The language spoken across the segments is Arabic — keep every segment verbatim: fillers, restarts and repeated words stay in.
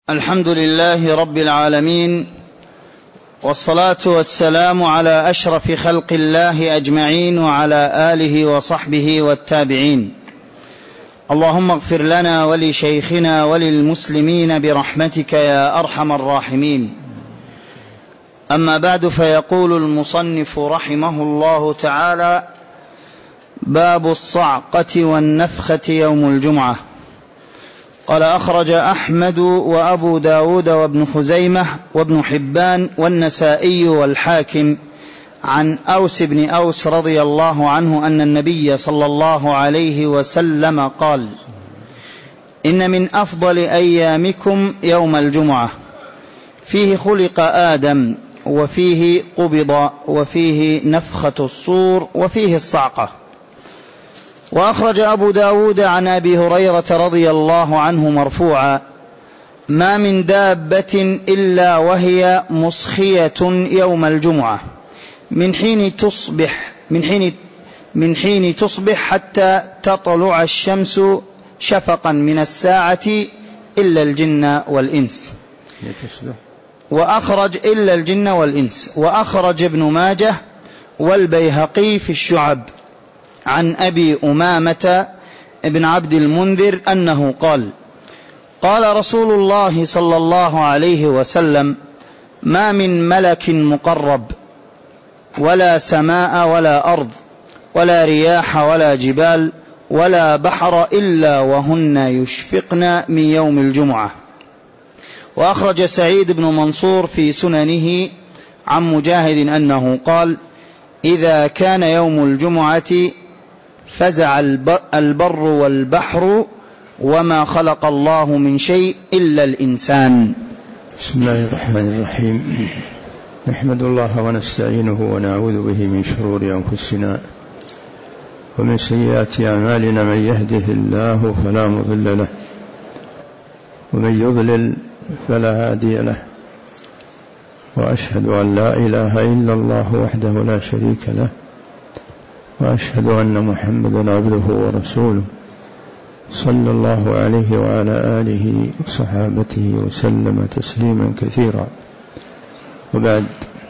الحمد لله رب العالمين، والصلاة والسلام على أشرف خلق الله أجمعين وعلى آله وصحبه والتابعين. اللهم اغفر لنا ولشيخنا وللمسلمين برحمتك يا أرحم الراحمين. أما بعد، فيقول المصنف رحمه الله تعالى: باب الصعقة والنفخة يوم الجمعة. قال: أخرج أحمد وأبو داود وابن خزيمة وابن حبان والنسائي والحاكم عن أوس بن أوس رضي الله عنه أن النبي صلى الله عليه وسلم قال: إن من أفضل أيامكم يوم الجمعة، فيه خلق آدم، وفيه قبض، وفيه نفخة الصور، وفيه الصعقة. وأخرج أبو داود عن أبي هريرة رضي الله عنه مرفوعا: ما من دابة إلا وهي مصخية يوم الجمعة من حين تصبح من حين من حين تصبح حتى تطلع الشمس شفقا من الساعة إلا الجن والإنس. وأخرج إلا الجن والإنس وأخرج ابن ماجه والبيهقي في الشعب عن أبي أمامة ابن عبد المنذر أنه قال: قال رسول الله صلى الله عليه وسلم: ما من ملك مقرب ولا سماء ولا أرض ولا رياح ولا جبال ولا بحر إلا وهن يشفقن من يوم الجمعة. وأخرج سعيد بن منصور في سننه عن مجاهد أنه قال: إذا كان يوم الجمعة فزع البر والبحر وما خلق الله من شيء إلا الإنسان. بسم الله الرحمن الرحيم. نحمد الله ونستعينه ونعوذ به من شرور أنفسنا ومن سيئات أعمالنا، من يهده الله فلا مضل له ومن يضلل فلا هادي له، وأشهد أن لا إله إلا الله وحده لا شريك له، وأشهد أن محمدا عبده ورسوله صلى الله عليه وعلى آله وصحابته وسلم تسليما كثيرا. وبعد،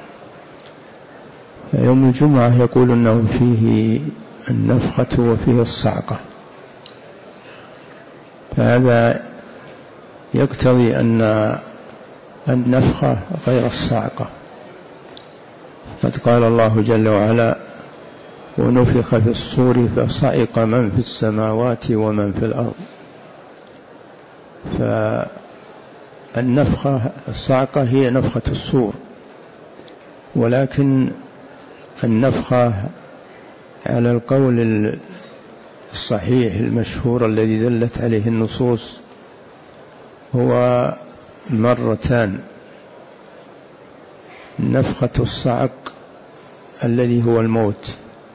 يوم الجمعة يقول أنه فيه النفخة وفيه الصعقة، فهذا يقتضي أن النفخة غير الصعقة. قد قال الله جل وعلا: ونفخ في الصور فصعق من في السماوات ومن في الأرض. فالنفخة الصعقة هي نفخة الصور، ولكن النفخة على القول الصحيح المشهور الذي دلت عليه النصوص هو مرتان: نفخة الصعق الذي هو الموت،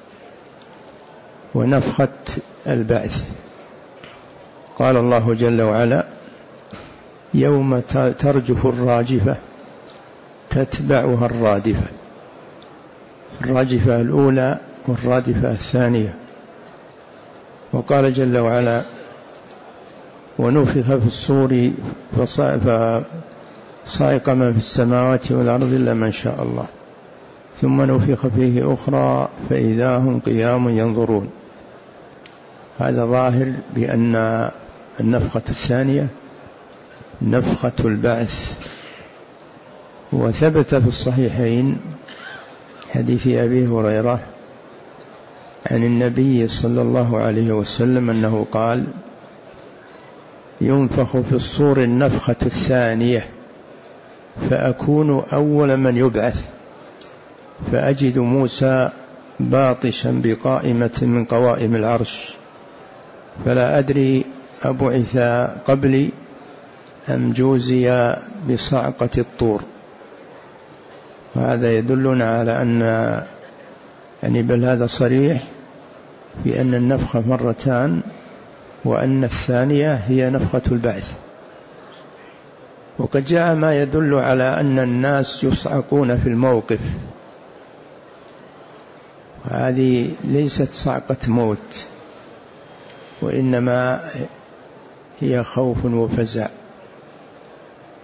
ونفخة البعث. قال الله جل وعلا: يوم ترجف الراجفة تتبعها الرادفة. الراجفة الأولى والرادفة الثانية. وقال جل وعلا: ونفخ في الصور فصعق من في السماوات والأرض إلا من شاء الله ثم نفخ فيه أخرى فإذا هم قيام ينظرون. هذا ظاهر بأن النفخة الثانية نفخة البعث. وثبت في الصحيحين حديث أبي هريرة عن النبي صلى الله عليه وسلم أنه قال: ينفخ في الصور النفخة الثانية فأكون أول من يبعث، فأجد موسى باطشا بقائمة من قوائم العرش، فلا أدري أبعث قبلي أم جوزي بصعقة الطور. وهذا يدلنا على أن يعني بل هذا صريح في أن النفخة مرتان، وأن الثانية هي نفخة البعث. وقد جاء ما يدل على أن الناس يصعقون في الموقف، وهذه ليست صعقة موت، وإنما هي خوف وفزع.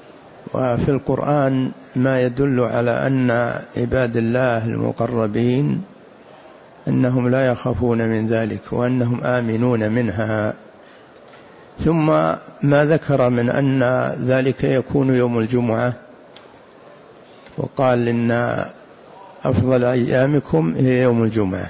وفي القرآن ما يدل على أن عباد الله المقربين أنهم لا يخافون من ذلك وأنهم آمنون منها. ثم ما ذكر من أن ذلك يكون يوم الجمعة، وقال إن أفضل أيامكم هي يوم الجمعة.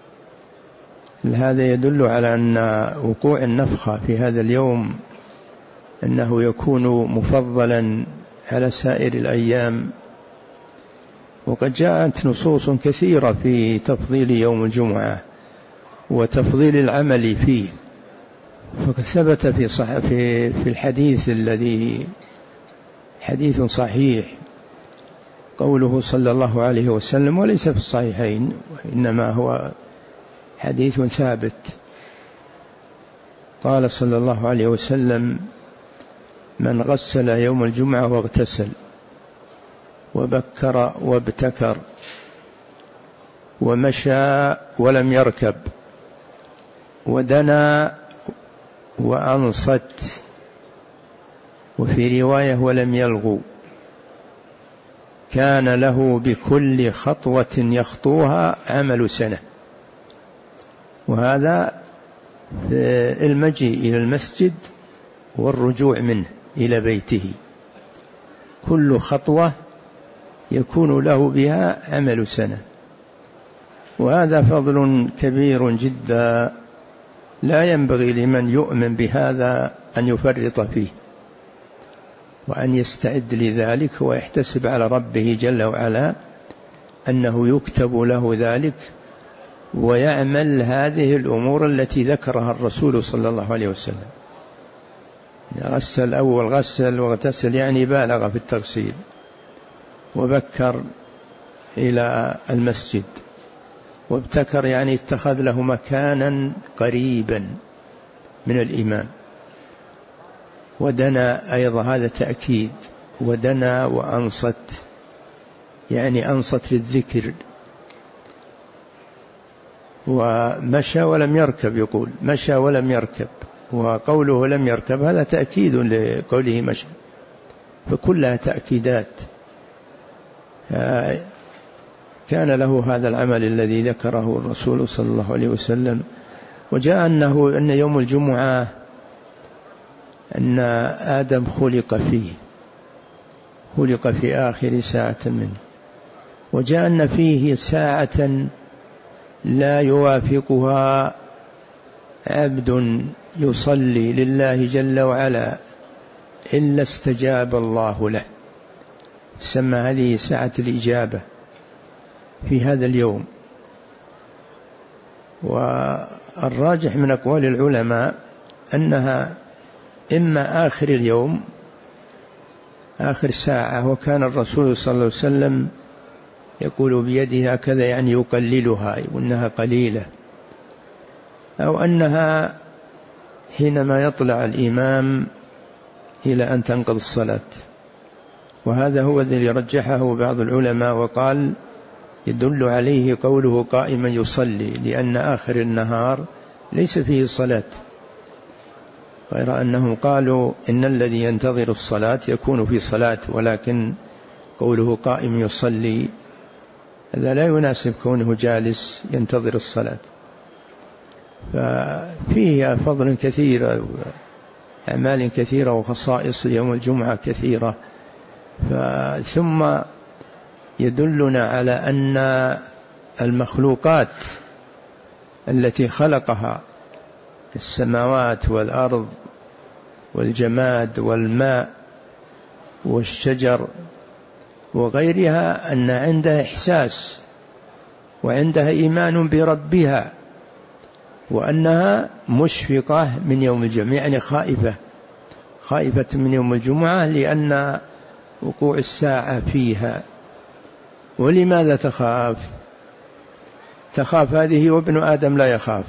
هذا يدل على أن وقوع النفخة في هذا اليوم أنه يكون مفضلا على سائر الأيام. وقد جاءت نصوص كثيرة في تفضيل يوم الجمعة وتفضيل العمل فيه. فقد ثبت في صح في في الحديث الذي حديث صحيح قوله صلى الله عليه وسلم، وليس في الصحيحين وإنما هو حديث ثابت. قال صلى الله عليه وسلم: من غسل يوم الجمعة واغتسل وبكر وابتكر ومشى ولم يركب ودنا وأنصت، وفي رواية ولم يلغو، كان له بكل خطوة يخطوها عمل سنة. وهذا المجيء إلى المسجد والرجوع منه إلى بيته، كل خطوة يكون له بها عمل سنة. وهذا فضل كبير جدا، لا ينبغي لمن يؤمن بهذا أن يفرط فيه، وأن يستعد لذلك ويحتسب على ربه جل وعلا أنه يكتب له ذلك، ويعمل هذه الأمور التي ذكرها الرسول صلى الله عليه وسلم. غسل أول غسل واغتسل يعني بالغ في التغسيل، وبكر إلى المسجد، وابتكر يعني اتخذ له مكانا قريبا من الإمام، ودنا أيضا هذا تأكيد، ودنا وأنصت يعني أنصت للذكر، ومشى ولم يركب، يقول مشى ولم يركب، وقوله لم يركب هذا تأكيد لقوله مشى، فكلها تأكيدات. كان له هذا العمل الذي ذكره الرسول صلى الله عليه وسلم. وجاء أنه أن يوم الجمعة أن آدم خلق فيه، خلق في آخر ساعة منه، وجاء أن فيه ساعة لا يوافقها عبد يصلي لله جل وعلا إلا استجاب الله له، سمى هذه ساعة الإجابة في هذا اليوم. والراجح من أقوال العلماء أنها إما آخر اليوم، آخر ساعة، وكان الرسول صلى الله عليه وسلم يقول بيده هكذا يعني يقللها وإنها قليلة، أو أنها حينما يطلع الإمام إلى أن تنقضي الصلاة. وهذا هو الذي رجحه بعض العلماء وقال يدل عليه قوله قائما يصلي، لأن آخر النهار ليس فيه صلاة، غير أنهم قالوا إن الذي ينتظر الصلاة يكون في صلاة، ولكن قوله قائم يصلي هذا لا يناسب كونه جالس ينتظر الصلاة. ففيه فضل كثير، أعمال كثيرة، وخصائص يوم الجمعة كثيرة. ثم يدلنا على أن المخلوقات التي خلقها السماوات والأرض والجماد والماء والشجر وغيرها أن عندها إحساس وعندها إيمان بربها، وأنها مشفقة من يوم الجمعة، يعني خائفة خائفة من يوم الجمعة لأن وقوع الساعة فيها. ولماذا تخاف؟ تخاف هذه وابن آدم لا يخاف،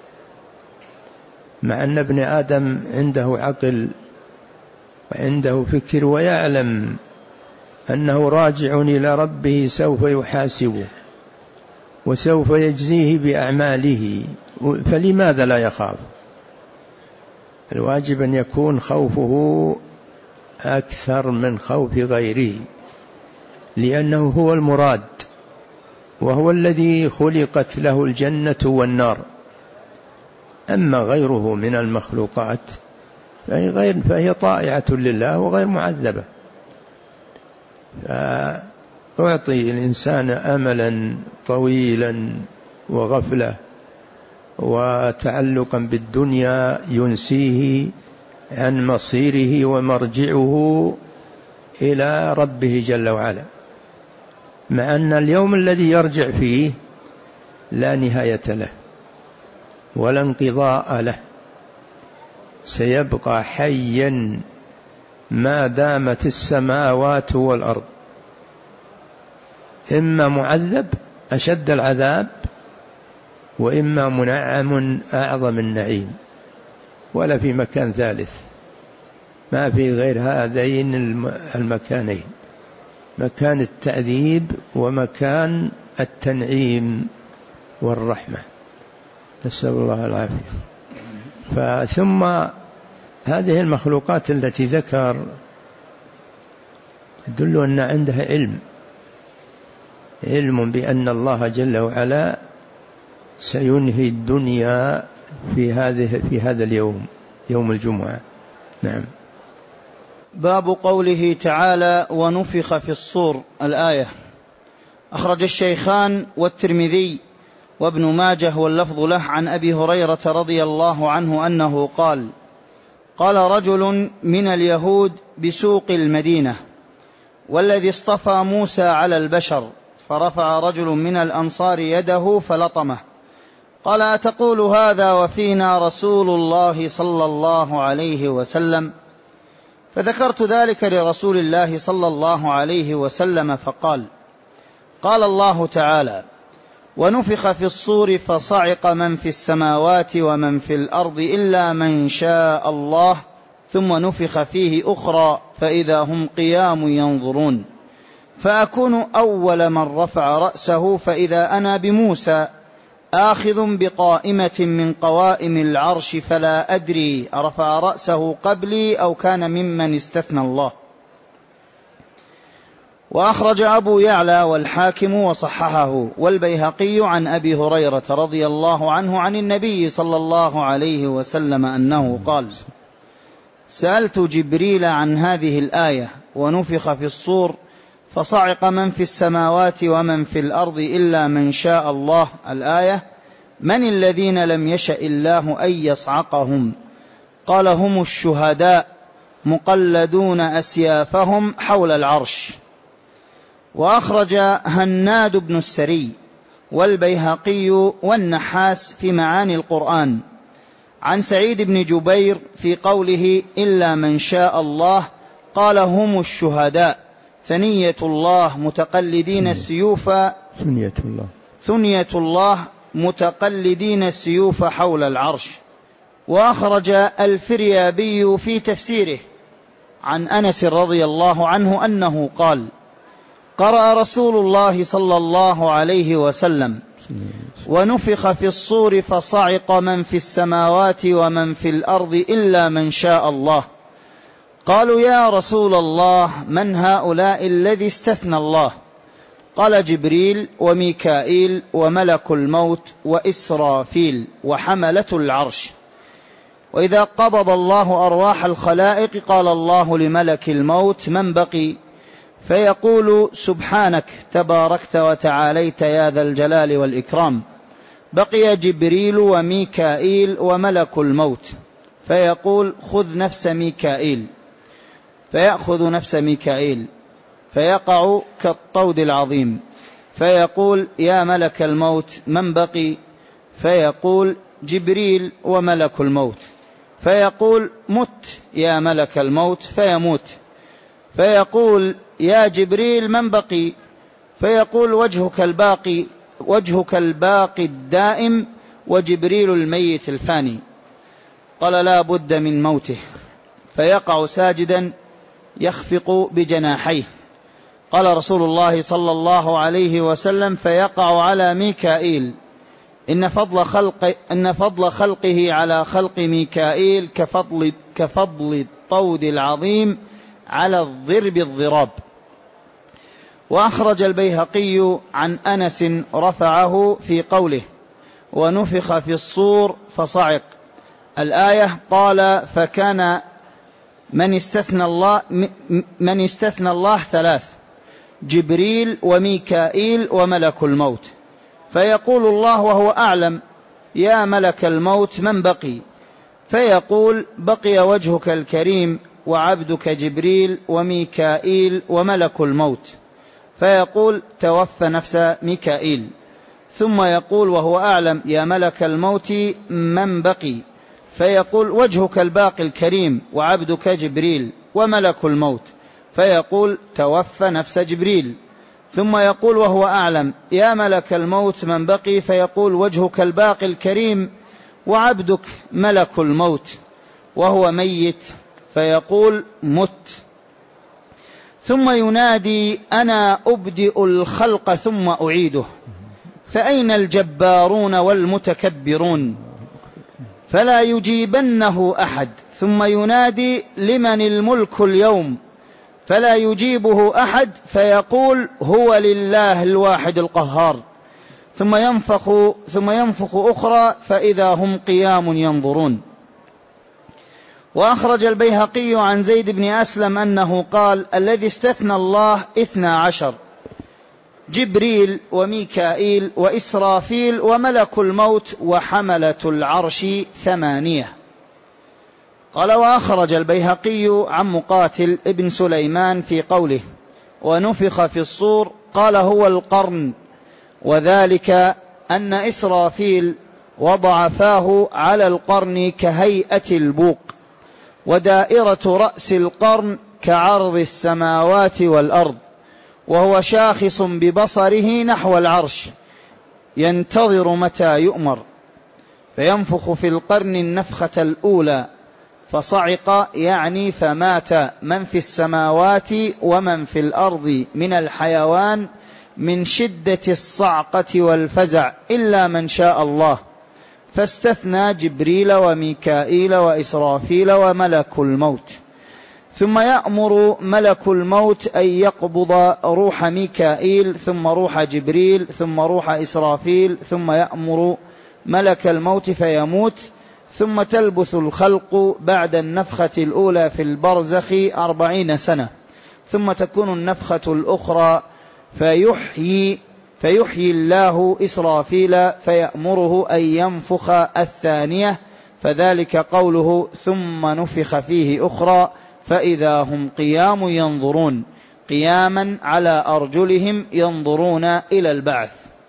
مع أن ابن آدم عنده عقل وعنده فكر ويعلم أنه راجع إلى ربه سوف يحاسبه وسوف يجزيه بأعماله، فلماذا لا يخاف؟ الواجب أن يكون خوفه أكثر من خوف غيره، لأنه هو المراد وهو الذي خلقت له الجنة والنار. أما غيره من المخلوقات فهي, غير فهي طائعة لله وغير معذبة. فأعطي الإنسان أملا طويلا وغفلة وتعلقا بالدنيا ينسيه عن مصيره ومرجعه إلى ربه جل وعلا، مع أن اليوم الذي يرجع فيه لا نهاية له ولا انقضاء له، سيبقى حيا ما دامت السماوات والأرض، إما معذب أشد العذاب وإما منعم أعظم النعيم، ولا في مكان ثالث، ما في غير هذين المكانين، مكان التعذيب ومكان التنعيم والرحمة، نسأل الله العافية. فثم هذه المخلوقات التي ذكر تدل أن عندها علم علم بأن الله جل وعلا سينهي الدنيا في هذه في هذا اليوم، يوم الجمعة. نعم. باب قوله تعالى ونفخ في الصور، الآية. أخرج الشيخان والترمذي وابن ماجه واللفظ له عن أبي هريرة رضي الله عنه أنه قال: قال رجل من اليهود بسوق المدينة: والذي اصطفى موسى على البشر. فرفع رجل من الأنصار يده فلطمه. قال: أتقول هذا وفينا رسول الله صلى الله عليه وسلم؟ فذكرت ذلك لرسول الله صلى الله عليه وسلم فقال: قال الله تعالى: ونفخ في الصور فصعق من في السماوات ومن في الأرض إلا من شاء الله، ثم نفخ فيه أخرى فإذا هم قيام ينظرون، فأكون أول من رفع رأسه فإذا أنا بموسى آخذ بقائمة من قوائم العرش، فلا أدري أرفع رأسه قبلي أو كان ممن استثنى الله. وأخرج أبو يعلى والحاكم وصححه والبيهقي عن أبي هريرة رضي الله عنه عن النبي صلى الله عليه وسلم أنه قال: سألت جبريل عن هذه الآية ونفخ في الصور فصعق من في السماوات ومن في الأرض إلا من شاء الله، الآية: من الذين لم يشأ الله أن يصعقهم؟ قال: هم الشهداء مقلدون أسيافهم حول العرش. وأخرج هناد بن السري والبيهقي والنحاس في معاني القرآن عن سعيد بن جبير في قوله إلا من شاء الله، قال: هم الشهداء ثنية الله متقلدين السيوف ثنية الله ثنية الله متقلدين السيوف حول العرش. وأخرج الفريابي في تفسيره عن أنس رضي الله عنه أنه قال: قرأ رسول الله صلى الله عليه وسلم: ونفخ في الصور فصعق من في السماوات ومن في الأرض إلا من شاء الله. قالوا: يا رسول الله من هؤلاء الذي استثنى الله؟ قال: جبريل وميكائيل وملك الموت وإسرافيل وحملة العرش. وإذا قبض الله أرواح الخلائق قال الله لملك الموت: من بقي؟ فيقول: سبحانك تباركت وتعاليت يا ذا الجلال والإكرام. بقي جبريل وميكائيل وملك الموت. فيقول: خذ نفس ميكائيل. فيأخذ نفس ميكائيل فيقع كالطود العظيم. فيقول: يا ملك الموت من بقي؟ فيقول: جبريل وملك الموت. فيقول: مت يا ملك الموت. فيموت. فيقول: يا جبريل من بقي؟ فيقول: وجهك الباقي وجهك الباقي الدائم وجبريل الميت الفاني. قال: لا بد من موته. فيقع ساجدا يخفق بجناحيه. قال رسول الله صلى الله عليه وسلم: فيقع على ميكائيل. إن فضل خلق إن فضل خلقه على خلق ميكائيل كفضل كفضل الطود العظيم على الضرب الضراب. وأخرج البيهقي عن أنس رفعه في قوله ونفخ في الصور فصعق الآية، قال فكان من استثنى الله من استثنى الله ثلاث: جبريل وميكائيل وملك الموت، فيقول الله وهو أعلم يا ملك الموت من بقي؟ فيقول بقي وجهك الكريم وعبدك جبريل وميكائيل وملك الموت، فيقول توفى نفس ميكائيل. ثم يقول وهو أعلم يا ملك الموت من بقي؟ فيقول وجهك الباقي الكريم وعبدك جبريل وملك الموت، فيقول توفى نفس جبريل. ثم يقول وهو أعلم يا ملك الموت من بقي؟ فيقول وجهك الباقي الكريم وعبدك ملك الموت وهو ميت، فيقول مت. ثم ينادي أنا أبدئ الخلق ثم أعيده، فأين الجبارون والمتكبرون؟ فلا يجيبنه أحد. ثم ينادي لمن الملك اليوم؟ فلا يجيبه أحد، فيقول هو لله الواحد القهار. ثم ينفخ ثم ينفخ أخرى فإذا هم قيام ينظرون. وأخرج البيهقي عن زيد بن أسلم أنه قال الذي استثنى الله اثنى عشر: جبريل وميكائيل وإسرافيل وملك الموت وحملة العرش ثمانية. قال وأخرج البيهقي عن مقاتل ابن سليمان في قوله ونفخ في الصور قال هو القرن، وذلك أن إسرافيل وضع فاه على القرن كهيئة البوق، ودائرة رأس القرن كعرض السماوات والأرض، وهو شاخص ببصره نحو العرش ينتظر متى يؤمر، فينفخ في القرن النفخة الأولى فصعق، يعني فمات من في السماوات ومن في الأرض من الحيوان من شدة الصعقة والفزع إلا من شاء الله، فاستثنى جبريل وميكائيل وإسرافيل وملك الموت. ثم يأمر ملك الموت أن يقبض روح ميكائيل ثم روح جبريل ثم روح إسرافيل، ثم يأمر ملك الموت فيموت، ثم تلبث الخلق بعد النفخة الأولى في البرزخ أربعين سنة، ثم تكون النفخة الأخرى فيحيي فيحيي الله إسرافيل فيأمره أن ينفخ الثانية، فذلك قوله ثم نفخ فيه أخرى فإذا هم قيام ينظرون، قياما على أرجلهم ينظرون إلى البعث.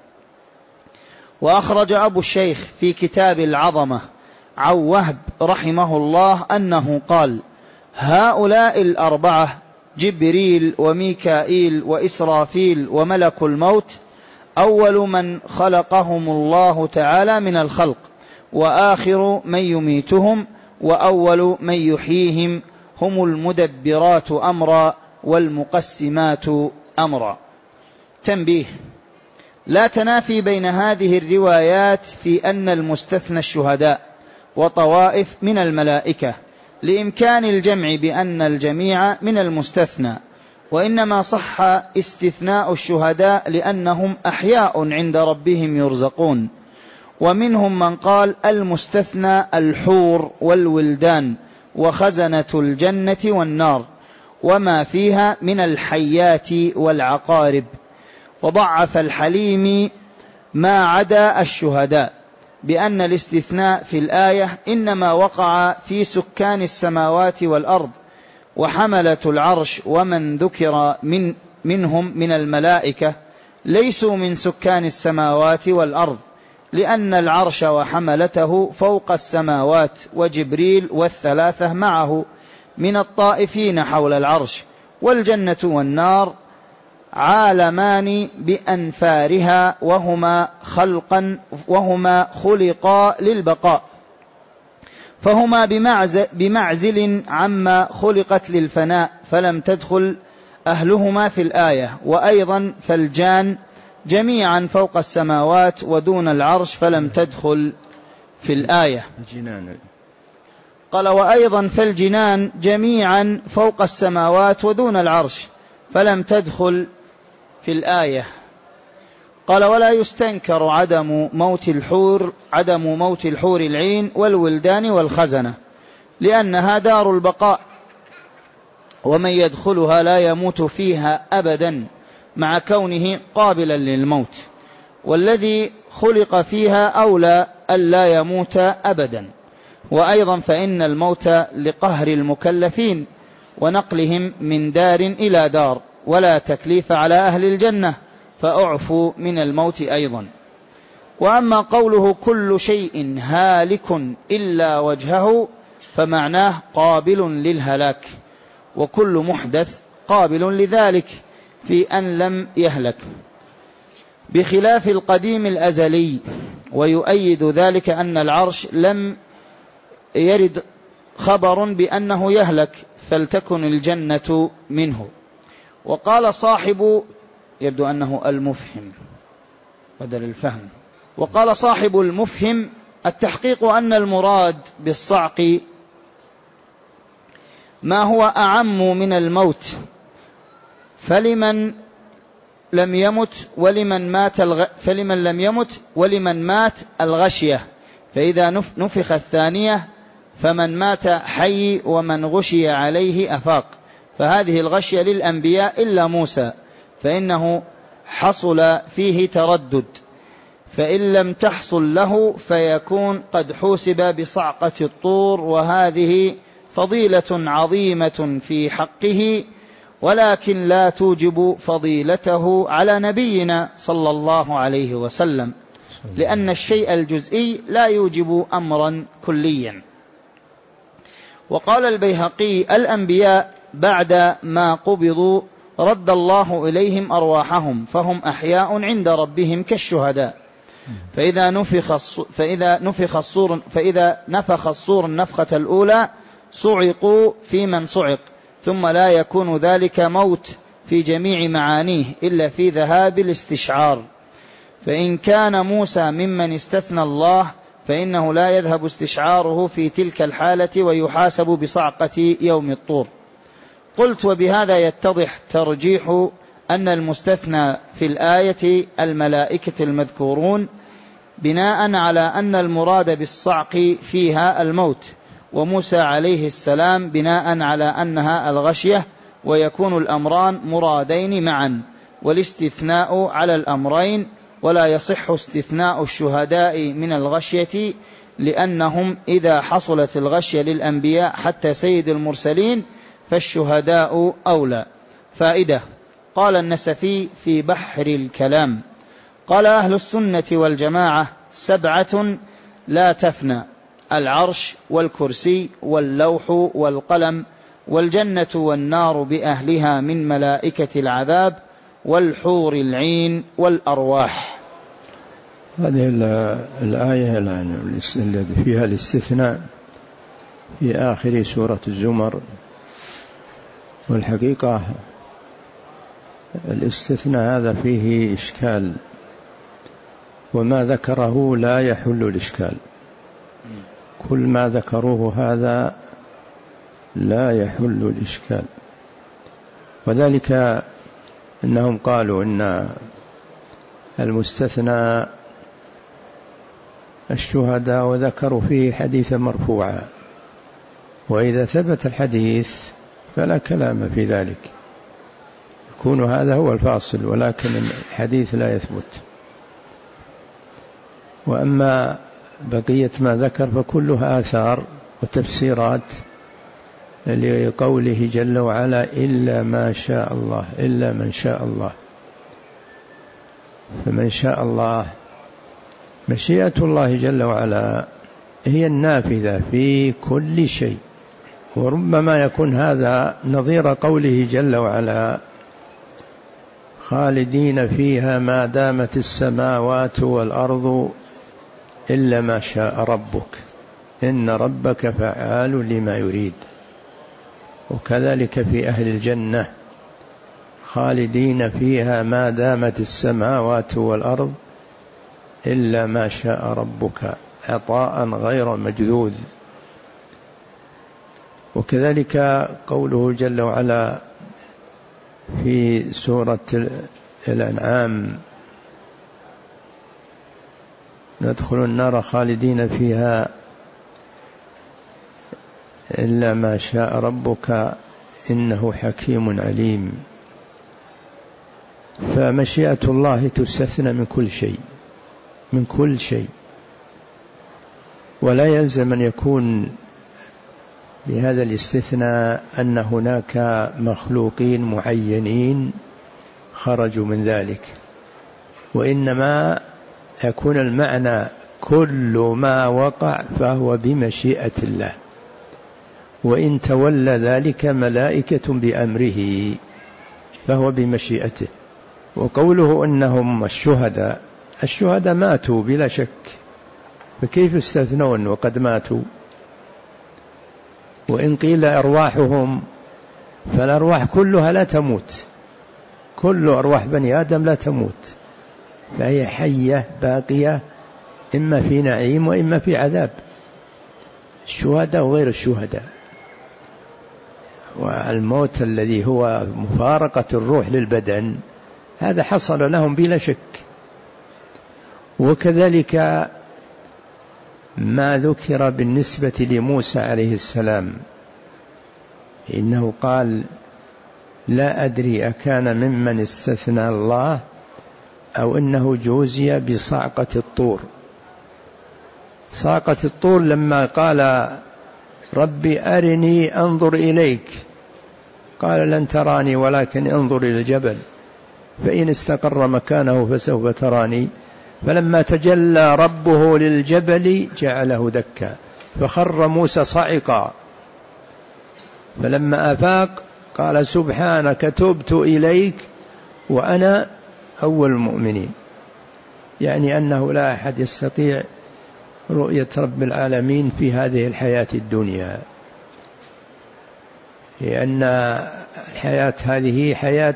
وأخرج أبو الشيخ في كتاب العظمة عن وهب رحمه الله أنه قال هؤلاء الأربعة جبريل وميكائيل وإسرافيل وملك الموت أول من خلقهم الله تعالى من الخلق، وآخر من يميتهم، وأول من يحييهم، هم المدبرات أمرا والمقسمات أمرا. تنبيه: لا تنافي بين هذه الروايات في أن المستثنى الشهداء وطوائف من الملائكة، لإمكان الجمع بأن الجميع من المستثنى، وإنما صح استثناء الشهداء لأنهم أحياء عند ربهم يرزقون. ومنهم من قال المستثنى الحور والولدان وخزنة الجنة والنار وما فيها من الحيات والعقارب. وضعف الحليم ما عدا الشهداء بأن الاستثناء في الآية إنما وقع في سكان السماوات والأرض، وحملة العرش ومن ذكر من منهم من الملائكة ليسوا من سكان السماوات والأرض، لأن العرش وحملته فوق السماوات، وجبريل والثلاثة معه من الطائفين حول العرش، والجنة والنار عالمان بأنفارها وهما خلقا وهما خلقا للبقاء، فهما بمعزل, بمعزل عما خلقت للفناء، فلم تدخل أهلهما في الآية. وأيضا فالجان جميعا فوق السماوات ودون العرش، فلم تدخل في الآية. قال: وأيضا فالجنان جميعا فوق السماوات ودون العرش، فلم تدخل في الآية. قال: ولا يستنكر عدم موت الحور عدم موت الحور العين والولدان والخزنة، لأنها دار البقاء، ومن يدخلها لا يموت فيها أبدا مع كونه قابلا للموت، والذي خلق فيها أولى ألا يموت أبدا. وأيضا فإن الموت لقهر المكلفين ونقلهم من دار إلى دار، ولا تكليف على أهل الجنة فأعفوا من الموت أيضا. وأما قوله كل شيء هالك إلا وجهه فمعناه قابل للهلاك، وكل محدث قابل لذلك في أن لم يهلك، بخلاف القديم الأزلي. ويؤيد ذلك أن العرش لم يرد خبر بأنه يهلك، فلتكن الجنة منه. وقال صاحب يبدو أنه المفهم بدل الفهم وقال صاحب المفهم: التحقيق أن المراد بالصعق ما هو أعم من الموت، فلمن لم يمت ولمن مات الغ... فلمن لم يمت ولمن مات الغشية، فإذا نفخ الثانية فمن مات حي ومن غشي عليه أفاق. فهذه الغشية للأنبياء إلا موسى، فإنه حصل فيه تردد، فإن لم تحصل له فيكون قد حوسب بصعقة الطور، وهذه فضيلة عظيمة في حقه، ولكن لا توجب فضيلته على نبينا صلى الله عليه وسلم، لأن الشيء الجزئي لا يوجب أمرا كليا. وقال البيهقي: الأنبياء بعد ما قبضوا رد الله إليهم أرواحهم، فهم أحياء عند ربهم كالشهداء، فإذا نفخ فإذا نفخ الصور فإذا نفخ الصور النفخة الأولى صعقوا في من صعق، ثم لا يكون ذلك موت في جميع معانيه إلا في ذهاب الاستشعار. فإن كان موسى ممن استثنى الله فإنه لا يذهب استشعاره في تلك الحالة ويحاسب بصعقة يوم الطور. قلت: وبهذا يتضح ترجيح أن المستثنى في الآية الملائكة المذكورون، بناء على أن المراد بالصعق فيها الموت، وموسى عليه السلام بناء على أنها الغشية، ويكون الأمران مرادين معا، والاستثناء على الأمرين، ولا يصح استثناء الشهداء من الغشية، لأنهم إذا حصلت الغشية للأنبياء حتى سيد المرسلين فالشهداء أولى. فائدة: قال النسفي في بحر الكلام: قال أهل السنة والجماعة سبعة لا تفنى: العرش والكرسي واللوح والقلم والجنة والنار بأهلها من ملائكة العذاب والحور العين والأرواح. هذه الآية التي فيها الاستثناء في آخر سورة الزمر، والحقيقة الاستثناء هذا فيه إشكال، وما ذكره لا يحل الإشكال. كل ما ذكروه هذا لا يحل الإشكال، وذلك إنهم قالوا إن المستثنى الشهداء، وذكروا فيه حديثا مرفوعا، وإذا ثبت الحديث فلا كلام في ذلك، يكون هذا هو الفاصل، ولكن الحديث لا يثبت. وأما بقية ما ذكر فكلها آثار وتفسيرات لقوله جل وعلا: إلا ما شاء الله، إلا من شاء الله. فمن شاء الله، مشيئة الله جل وعلا هي النافذة في كل شيء، وربما يكون هذا نظير قوله جل وعلا: خالدين فيها ما دامت السماوات والأرض إلا ما شاء ربك إن ربك فعال لما يريد. وكذلك في أهل الجنة: خالدين فيها ما دامت السماوات والأرض إلا ما شاء ربك عطاء غير مجذوذ. وكذلك قوله جل وعلا في سورة الأنعام: ندخل النار خالدين فيها إلا ما شاء ربك إنه حكيم عليم. فمشيئة الله تستثنى من كل شيء، من كل شيء، ولا يلزم أن يكون بهذا الاستثناء أن هناك مخلوقين معينين خرجوا من ذلك، وإنما يكون المعنى كل ما وقع فهو بمشيئة الله، وإن تولى ذلك ملائكة بأمره فهو بمشيئته. وقوله أنهم الشهداء، الشهداء ماتوا بلا شك، فكيف يستثنون وقد ماتوا؟ وإن قيل أرواحهم، فالأرواح كلها لا تموت، كل أرواح بني آدم لا تموت، فهي حية باقية إما في نعيم وإما في عذاب، الشهداء وغير الشهداء. والموت الذي هو مفارقة الروح للبدن هذا حصل لهم بلا شك. وكذلك ما ذكر بالنسبة لموسى عليه السلام، إنه قال: لا أدري أكان ممن استثنى الله أو إنه جوزي بصعقة الطور. صعقة الطور لما قال: ربي أرني أنظر إليك، قال: لن تراني ولكن انظر إلى الجبل فإن استقر مكانه فسوف تراني. فلما تجلى ربه للجبل جعله دكا فخر موسى صعقا، فلما أفاق قال: سبحانك تبت إليك وأنا أول المؤمنين. يعني أنه لا أحد يستطيع رؤية رب العالمين في هذه الحياة الدنيا، لأن الحياة هذه حياة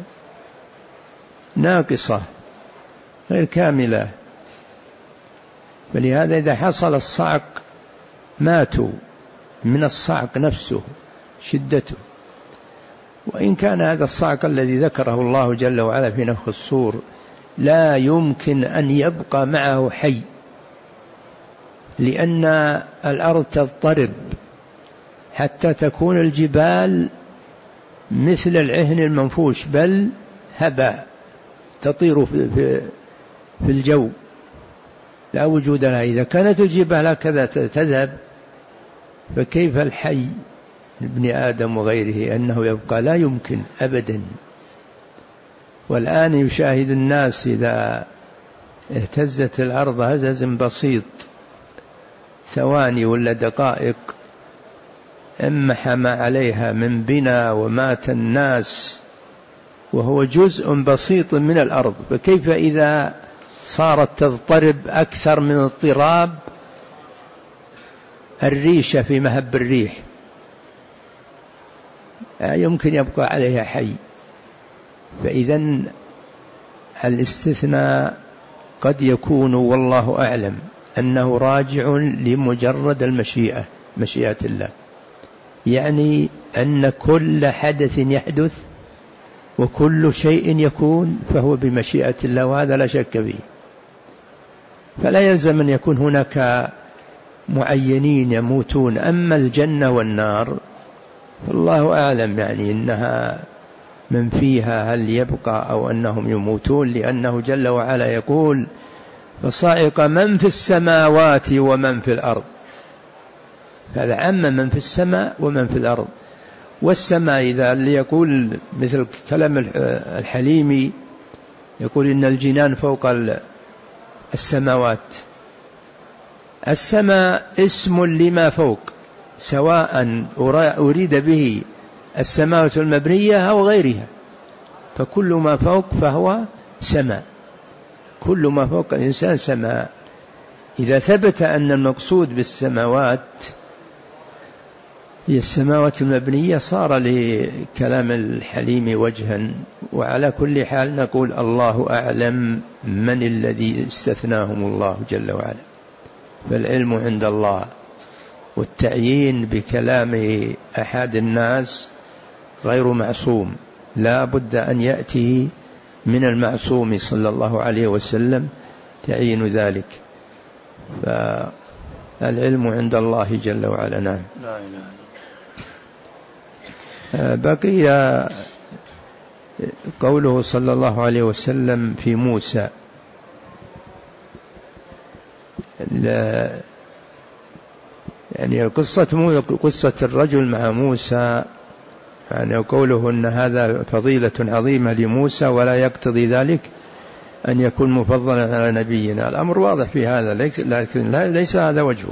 ناقصة غير كاملة، فلهذا إذا حصل الصعق ماتوا من الصعق نفسه شدته. وإن كان هذا الصعق الذي ذكره الله جل وعلا في نفخ الصور لا يمكن أن يبقى معه حي، لأن الأرض تضطرب حتى تكون الجبال مثل العهن المنفوش، بل هباء تطير في, في, في الجو لا وجود لها. إذا كانت الجبال هكذا تذهب فكيف الحي ابن آدم وغيره أنه يبقى؟ لا يمكن أبدا. والآن يشاهد الناس إذا اهتزت الأرض هزز بسيط ثواني ولا دقائق امح ما عليها من بنا ومات الناس وهو جزء بسيط من الأرض، فكيف إذا صارت تضطرب أكثر من اضطراب الريشة في مهب الريح؟ يمكن يبقى عليها حي. فإذا الاستثناء قد يكون والله أعلم أنه راجع لمجرد المشيئة، مشيئة الله، يعني أن كل حدث يحدث وكل شيء يكون فهو بمشيئة الله، وهذا لا شك فيه. فلا يلزم أن يكون هناك معينين يموتون. أما الجنة والنار فالله أعلم، يعني إنها من فيها هل يبقى أو أنهم يموتون، لأنه جل وعلا يقول: فصعق من في السماوات ومن في الأرض. هذا عم من في السماء ومن في الأرض. والسماء إذا اللي يقول مثل كلام الحليمي يقول إن الجنان فوق السماوات، السماء اسم لما فوق، سواء أريد به السماوات المبنية أو غيرها، فكل ما فوق فهو سماء، كل ما فوق الإنسان سماء. إذا ثبت أن المقصود بالسماوات هي السماوات المبنية صار لكلام الحليم وجها. وعلى كل حال نقول الله أعلم من الذي استثناهم الله جل وعلا، فالعلم عند الله. والتعيين بكلام أحد الناس غير معصوم، لا بد أن يأتي من المعصوم صلى الله عليه وسلم تعيين ذلك. فالعلم عند الله جل وعلا. نعم. لا إله. بقي قوله صلى الله عليه وسلم في موسى، يعني قصة قصة الرجل مع موسى، يعني قوله أن هذا فضيلة عظيمة لموسى ولا يقتضي ذلك أن يكون مفضلا على نبينا. الأمر واضح في هذا، لكن ليس هذا وجهه.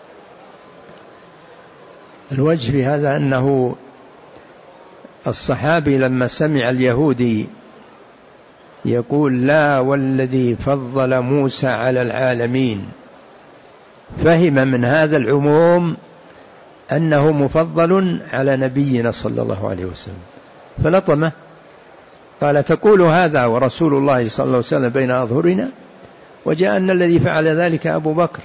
الوجه في هذا أنه الصحابي لما سمع اليهودي يقول لا والذي فضل موسى على العالمين، فهم من هذا العموم أنه مفضل على نبينا صلى الله عليه وسلم، فلطمه قال تقول هذا ورسول الله صلى الله عليه وسلم بين أظهرنا، وجاء أن الذي فعل ذلك أبو بكر.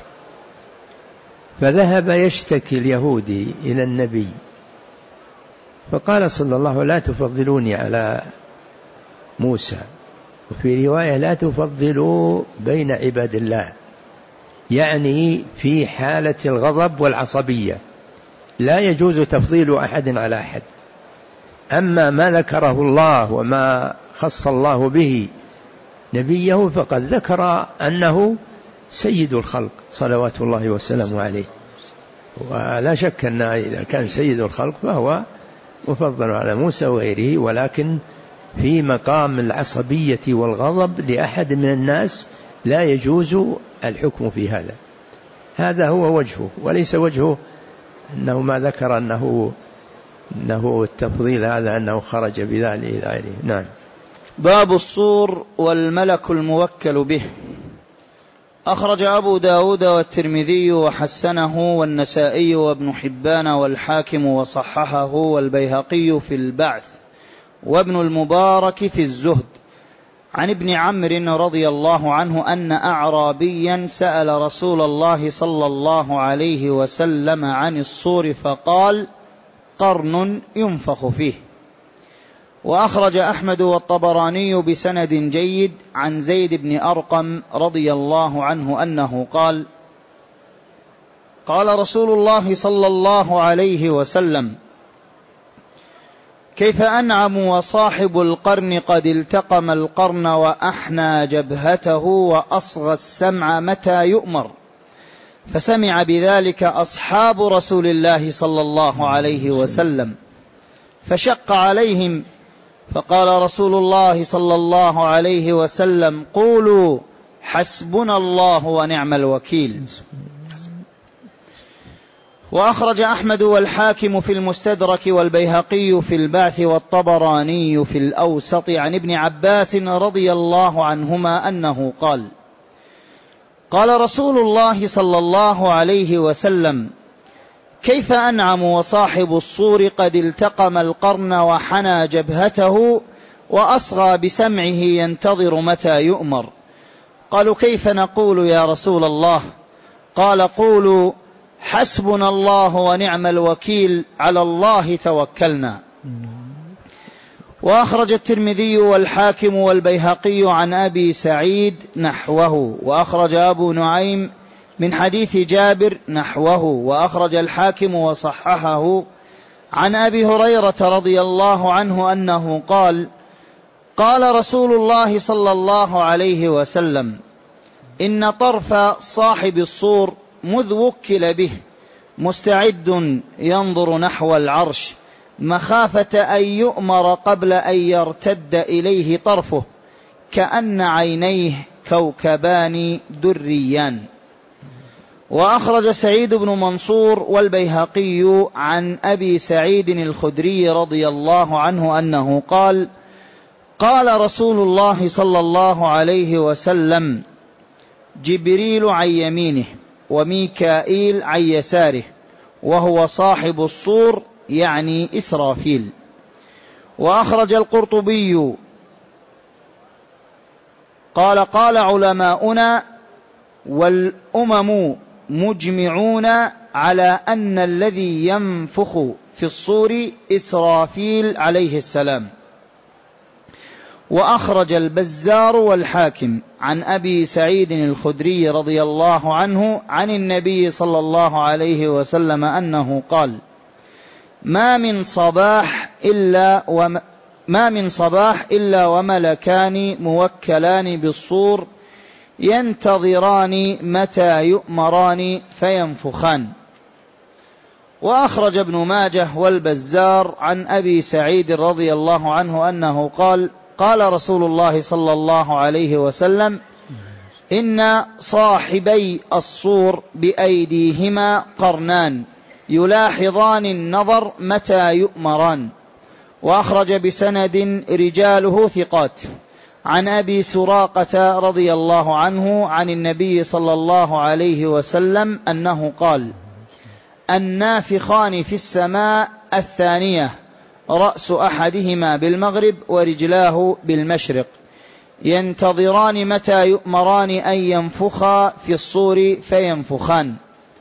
فذهب يشتكي اليهودي إلى النبي، فقال صلى الله عليه وسلم لا تفضلوني على موسى، وفي رواية لا تفضلوا بين عباد الله، يعني في حالة الغضب والعصبية لا يجوز تفضيل أحد على أحد. أما ما ذكره الله وما خص الله به نبيه فقد ذكر أنه سيد الخلق صلوات الله وسلامه عليه، ولا شك أن إذا كان سيد الخلق فهو مفضل على موسى وغيره، ولكن في مقام العصبية والغضب لأحد من الناس لا يجوز الحكم في هذا. هذا هو وجهه، وليس وجهه أنه ما ذكر أنه أنه التفضيل هذا أنه خرج بذلك إلى غيره. نعم. باب الصور والملك الموكل به. أخرج أبو داود والترمذي وحسنه والنسائي وابن حبان والحاكم وصححه والبيهقي في البعث وابن المبارك في الزهد عن ابن عمرو رضي الله عنه أن أعرابيا سأل رسول الله صلى الله عليه وسلم عن الصور فقال قرن ينفخ فيه. وأخرج أحمد والطبراني بسند جيد عن زيد بن أرقم رضي الله عنه أنه قال قال رسول الله صلى الله عليه وسلم كيف أنعم وصاحب القرن قد التقم القرن وأحنى جبهته وأصغى السمع متى يؤمر. فسمع بذلك أصحاب رسول الله صلى الله عليه وسلم فشق عليهم، فقال رسول الله صلى الله عليه وسلم قولوا حسبنا الله ونعم الوكيل. وأخرج أحمد والحاكم في المستدرك والبيهقي في البعث والطبراني في الأوسط عن ابن عباس رضي الله عنهما أنه قال قال رسول الله صلى الله عليه وسلم كيف أنعم وصاحب الصور قد التقم القرن وحنى جبهته وأصغى بسمعه ينتظر متى يؤمر. قالوا كيف نقول يا رسول الله؟ قال قولوا حسبنا الله ونعم الوكيل على الله توكلنا. وأخرج الترمذي والحاكم والبيهقي عن أبي سعيد نحوه، وأخرج أبو نعيم من حديث جابر نحوه، وأخرج الحاكم وصححه عن أبي هريرة رضي الله عنه أنه قال قال رسول الله صلى الله عليه وسلم إن طرف صاحب الصور مذ وكل به مستعد ينظر نحو العرش مخافة أن يؤمر قبل أن يرتد إليه طرفه كأن عينيه كوكبان دريان. وأخرج سعيد بن منصور والبيهقي عن أبي سعيد الخدري رضي الله عنه أنه قال قال رسول الله صلى الله عليه وسلم جبريل عن يمينه وميكائيل عن يساره وهو صاحب الصور يعني إسرافيل. وأخرج القرطبي قال قال علماؤنا والأمم مجمعون على أن الذي ينفخ في الصور إسرافيل عليه السلام. وأخرج البزار والحاكم عن أبي سعيد الخدري رضي الله عنه عن النبي صلى الله عليه وسلم أنه قال: ما من صباح إلا وم ما من صباح إلا وملكان موكلان بالصور ينتظران متى يؤمران فينفخان. وأخرج ابن ماجه والبزار عن أبي سعيد رضي الله عنه أنه قال: قال رسول الله صلى الله عليه وسلم: إن صاحبي الصور بأيديهما قرنان يلاحظان النظر متى يؤمران. وأخرج بسند رجاله ثقات عن أبي سراقة رضي الله عنه عن النبي صلى الله عليه وسلم أنه قال: النافخان في السماء الثانية رأس أحدهما بالمغرب ورجلاه بالمشرق ينتظران متى يؤمران أن ينفخا في الصور فينفخان.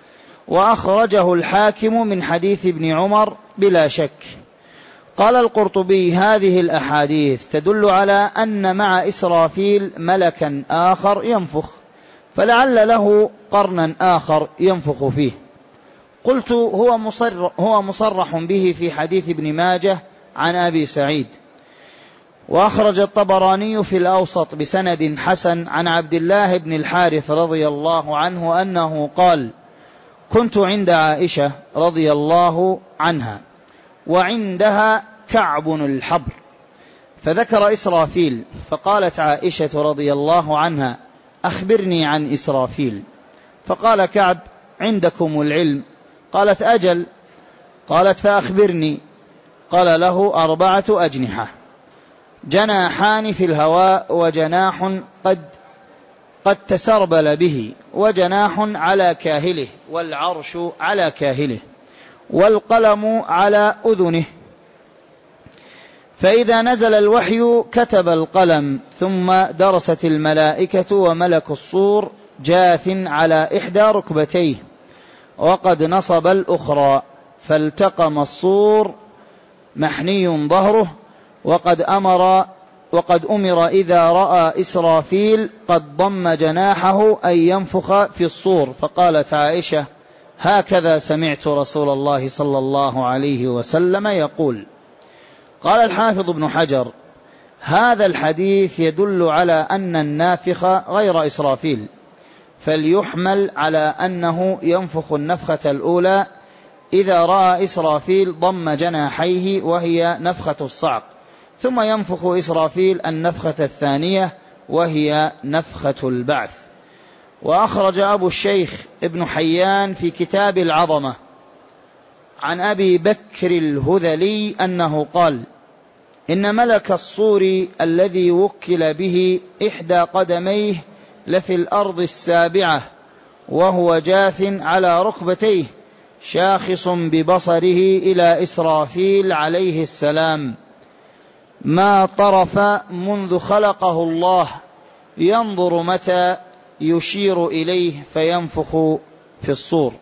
وأخرجه الحاكم من حديث ابن عمر بلا شك. قال القرطبي: هذه الأحاديث تدل على أن مع إسرافيل ملكا آخر ينفخ، فلعل له قرنا آخر ينفخ فيه. قلت: هو مصرح, هو مصرح به في حديث ابن ماجه عن أبي سعيد. وأخرج الطبراني في الأوسط بسند حسن عن عبد الله بن الحارث رضي الله عنه أنه قال: كنت عند عائشة رضي الله عنها وعندها كعب الحبر، فذكر إسرافيل، فقالت عائشة رضي الله عنها: أخبرني عن إسرافيل. فقال كعب: عندكم العلم. قالت: أجل. قالت: فأخبرني. قال: له أربعة أجنحة، جناحان في الهواء، وجناح قد قد تسربل به، وجناح على كاهله، والعرش على كاهله، والقلم على أذنه. فإذا نزل الوحي كتب القلم، ثم درست الملائكة وملك الصور جاث على إحدى ركبتيه وقد نصب الأخرى، فالتقم الصور محني ظهره. وقد أمر وقد أمر إذا رأى إسرافيل قد ضم جناحه أن ينفخ في الصور. فقالت عائشة: هكذا سمعت رسول الله صلى الله عليه وسلم يقول. قال الحافظ ابن حجر: هذا الحديث يدل على أن النافخ غير إسرافيل، فليحمل على أنه ينفخ النفخة الأولى إذا رأى إسرافيل ضم جناحيه وهي نفخة الصعق، ثم ينفخ إسرافيل النفخة الثانية وهي نفخة البعث. وأخرج أبو الشيخ ابن حيان في كتاب العظمة عن أبي بكر الهذلي أنه قال: إن ملك الصور الذي وكل به إحدى قدميه لفي الأرض السابعة، وهو جاث على ركبتيه شاخص ببصره إلى إسرافيل عليه السلام، ما طرف منذ خلقه الله، ينظر متى يشير إليه فينفخ في الصور.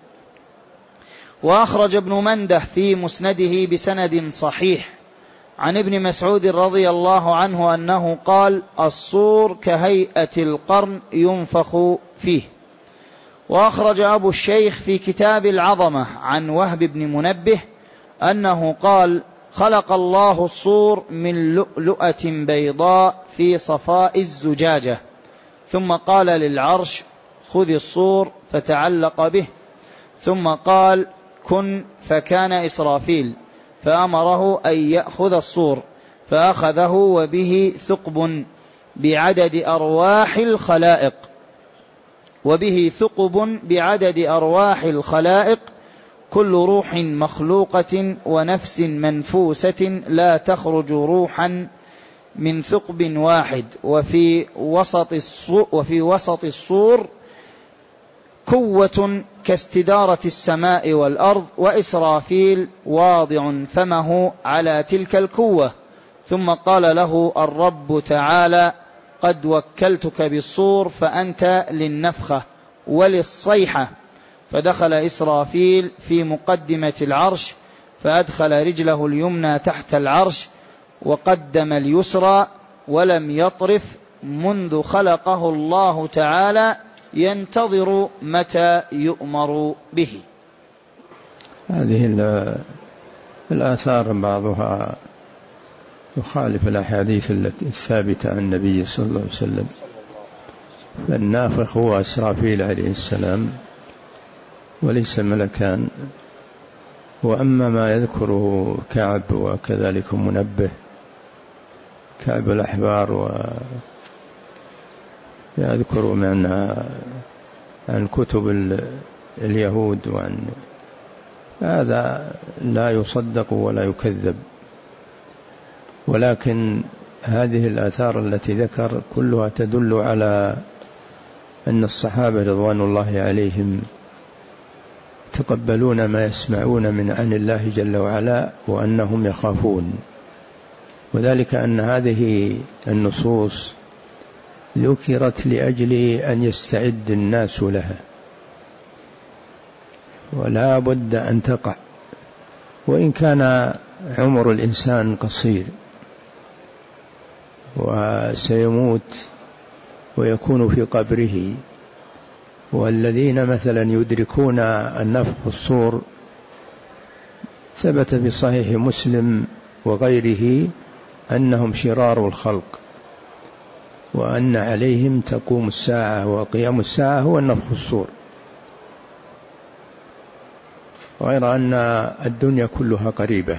وأخرج ابن منده في مسنده بسند صحيح عن ابن مسعود رضي الله عنه أنه قال: الصور كهيئة القرن ينفخ فيه. وأخرج أبو الشيخ في كتاب العظمة عن وهب بن منبه أنه قال: خلق الله الصور من لؤلؤة بيضاء في صفاء الزجاجة، ثم قال للعرش: خذ الصور، فتعلق به، ثم قال: كن، فكان إسرافيل، فأمره أن يأخذ الصور، فأخذه وبه ثقب بعدد أرواح الخلائق وبه ثقب بعدد أرواح الخلائق كل روح مخلوقة ونفس منفوسة لا تخرج روحا من ثقب واحد. وفي وسط الصور, وفي وسط الصور كوة كاستدارة السماء والأرض، وإسرافيل واضع فمه على تلك الكوة. ثم قال له الرب تعالى: قد وكلتك بالصور، فأنت للنفخة وللصيحة. فدخل إسرافيل في مقدمة العرش فأدخل رجله اليمنى تحت العرش وقدم اليسرى ولم يطرف منذ خلقه الله تعالى ينتظر متى يؤمر به. هذه الآثار بعضها يخالف الأحاديث الثابتة عن النبي صلى الله عليه وسلم. فالنافخ هو إسرافيل عليه السلام وليس ملكان. وأما ما يذكره كعب وكذلك منبه كعب الأحبار ويذكر من عن كتب اليهود وعن هذا لا يصدق ولا يكذب. ولكن هذه الآثار التي ذكر كلها تدل على أن الصحابة رضوان الله عليهم يتقبلون ما يسمعون من عن الله جل وعلا وأنهم يخافون. وذلك أن هذه النصوص ذكرت لأجل أن يستعد الناس لها ولا بد أن تقع. وإن كان عمر الإنسان قصير وسيموت ويكون في قبره، والذين مثلا يدركون النفخ في الصور ثبت في صحيح مسلم وغيره أنهم شرار الخلق وأن عليهم تقوم الساعة وقيام الساعة هو النفخ في الصور، غير أن الدنيا كلها قريبة.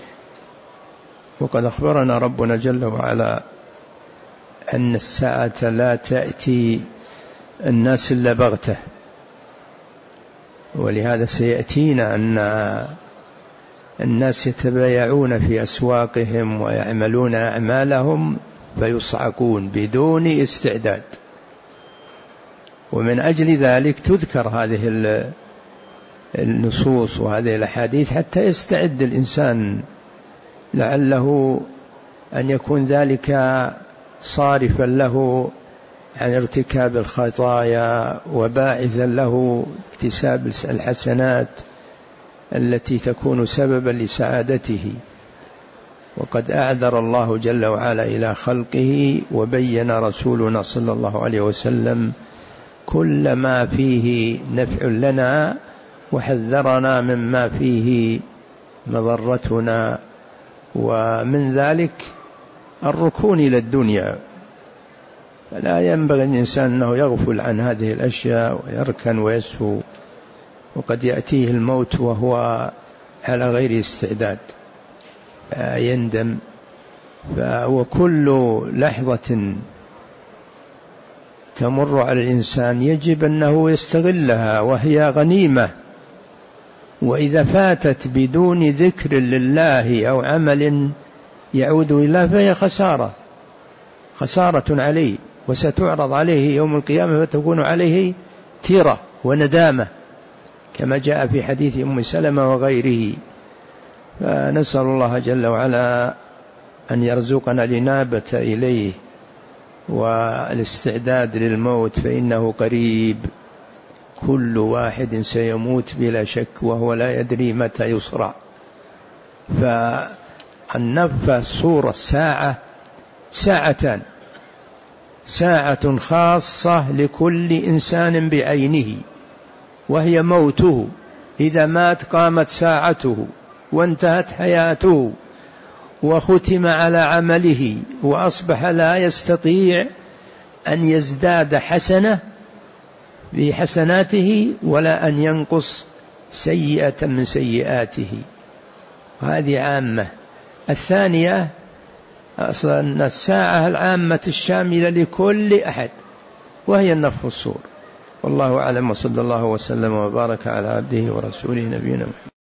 وقد أخبرنا ربنا جل وعلا أن الساعة لا تأتي الناس إلا بغتة، ولهذا سيأتينا أن الناس يتبايعون في أسواقهم ويعملون أعمالهم فيصعقون بدون استعداد. ومن أجل ذلك تذكر هذه النصوص وهذه الأحاديث حتى يستعد الإنسان، لعله أن يكون ذلك صارفا له عن ارتكاب الخطايا وباعثا له اكتساب الحسنات التي تكون سببا لسعادته. وقد أعذر الله جل وعلا إلى خلقه وبين رسولنا صلى الله عليه وسلم كل ما فيه نفع لنا وحذرنا مما فيه مضرتنا، ومن ذلك الركون إلى الدنيا. فلا ينبغي الإنسان أنه يغفل عن هذه الأشياء ويركن ويسهو، وقد يأتيه الموت وهو على غير استعداد يندم. وكل لحظة تمر على الإنسان يجب أنه يستغلها وهي غنيمة، وإذا فاتت بدون ذكر لله أو عمل يعود إليه فهي خسارة خسارة عليه، وستعرض عليه يوم القيامة فتكون عليه تيرة وندامة كما جاء في حديث أم سلمة وغيره. فنسأل الله جل وعلا أن يرزقنا الإنابة إليه والاستعداد للموت، فإنه قريب، كل واحد سيموت بلا شك وهو لا يدري متى يصرع. فالنفخ صورة الساعة ساعتان، ساعة خاصة لكل إنسان بعينه وهي موته، إذا مات قامت ساعته وانتهت حياته وختم على عمله وأصبح لا يستطيع أن يزداد حسنة بحسناته ولا أن ينقص سيئة من سيئاته. هذه عامة. الثانية أصلا الساعة العامة الشاملة لكل أحد وهي النفخ الصور. والله أعلم، وصلى الله وسلم وبارك على عبده ورسوله نبينا محمد.